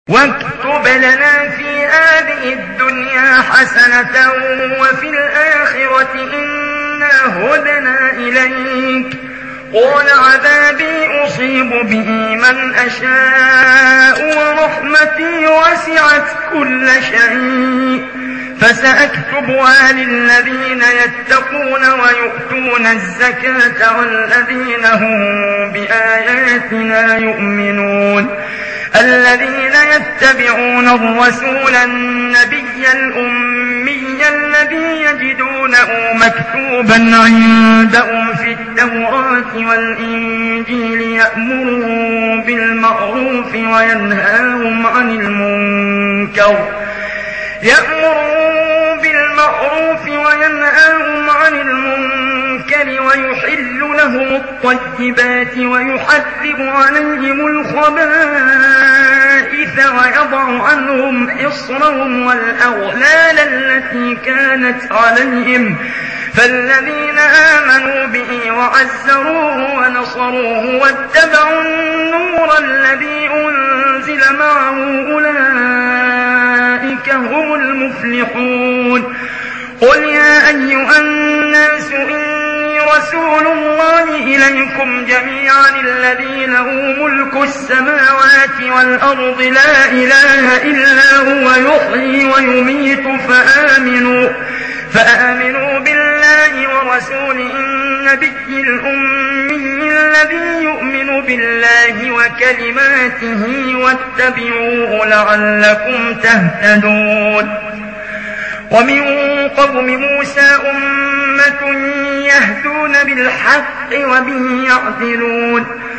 واكتب لنا في هذه الدنيا حسنة وفي الآخرة إنا هدنا إليك. قال عذابي أصيب به من أشاء ورحمتي وسعت كل شيء فسأكتبها للذين يتقون ويؤتون الزكاة والذين هم بآياتنا يؤمنون. الذين يتبعون الرسول النبي الأمي الذي يجدونه مكتوبا عندهم في التوراة والإنجيل يأمرهم بالمعروف وينهاهم عن المنكر ويحل لهم الطيبات ويحرم عليهم الخبائث ويضع عنهم إصرهم والأغلال التي كانت عليهم. فالذين آمنوا به وعزروه ونصروه واتبعوا النور الذي أنزل معه أولئك هم المفلحون. قل يا أيها الناس إني رسول الله إليكم جميعا الذي له ملك السماوات والأرض لا إله إلا هو يحيي ويميت فآمنوا بالله ورسوله النبي الأمي الذي يؤمن بالله وكلماته واتبعوه لعلكم تهتدون. ومن قوم موسى أمة يهدون بالحق وبه يعدلون.